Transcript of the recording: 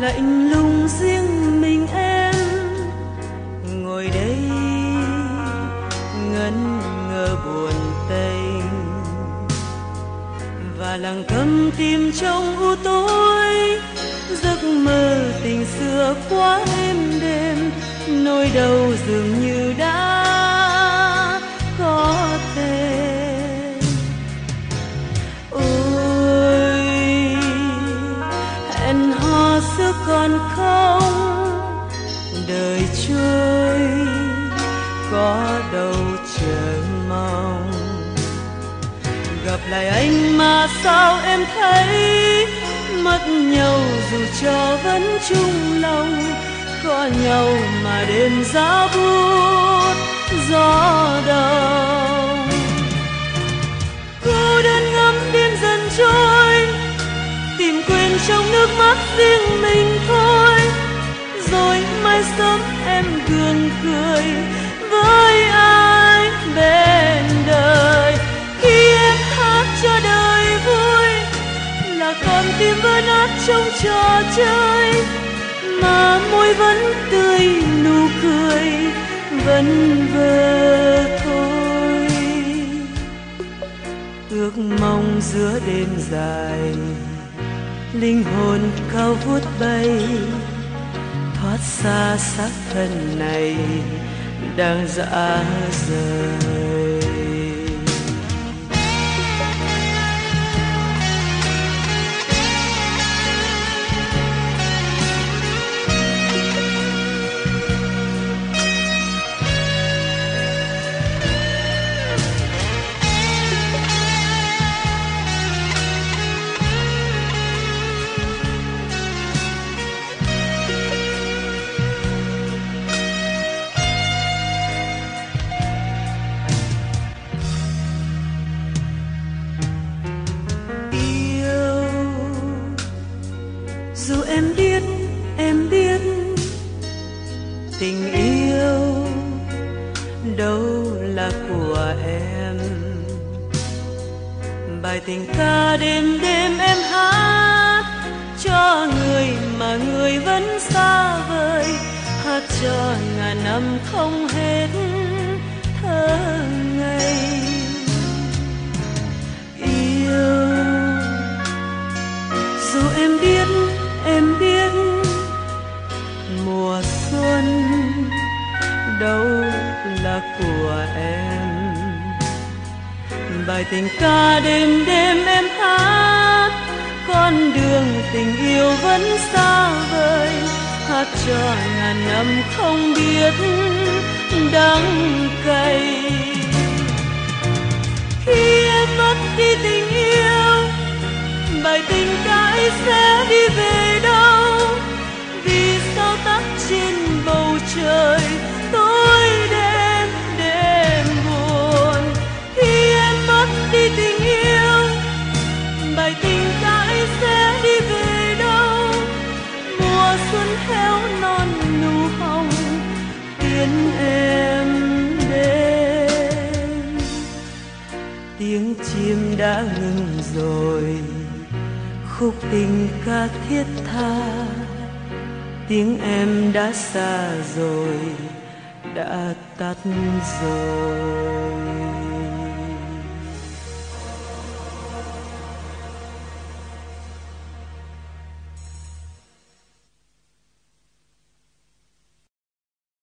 lạnh lùng riêng mình em ngồi đây ngẩn ngơ buồn tênh và lặng thầm tìm trong u tối giấc mơ tình xưa quá êm đềm, nỗi đau dường như đã có tên. Ôi hẹn hò xưa còn không, đời trôi có đâu chờ mong. Gặp lại anh mà sao em thấy mất nhau, dù cho vẫn chung lòng. Có nhau mà đêm giá buốt gió đông. Cô đơn ngắm đêm dần trôi, tìm quên trong nước mắt riêng mình thôi. Rồi mai sớm em gượng cười với ai bên đời. Khi em hát cho đời vui là con tim vỡ nát trong trò chơi, mà môi vẫn tươi nụ cười vẫn vơ thôi. Ước mong giữa đêm dài linh hồn cao vút bay, thoát xa xác thân này đang dã rời. Dù em biết tình yêu đâu là của em. Bài tình ca đêm đêm em hát cho người mà người vẫn xa vời, hát cho ngàn năm không hết thơ ngây. Yêu dù em biết mùa xuân đâu là của em. Bài tình ca đêm đêm em hát, con đường tình yêu vẫn xa vời, hát cho ngàn năm không biết đắng cay. Khi em mất đi tình yêu, bài tình ca ấy sẽ đi về đâu? Vì sao tắt trên bầu trời tối đêm đêm buồn. Khi em mất đi tình yêu, bài tình ca ấy sẽ đi về đâu? Mùa xuân héo non nụ hồng tiến em đến. Tiếng chim đã ngừng rồi, khúc tình ca thiết tha, tiếng em đã xa rồi, đã tắt rồi.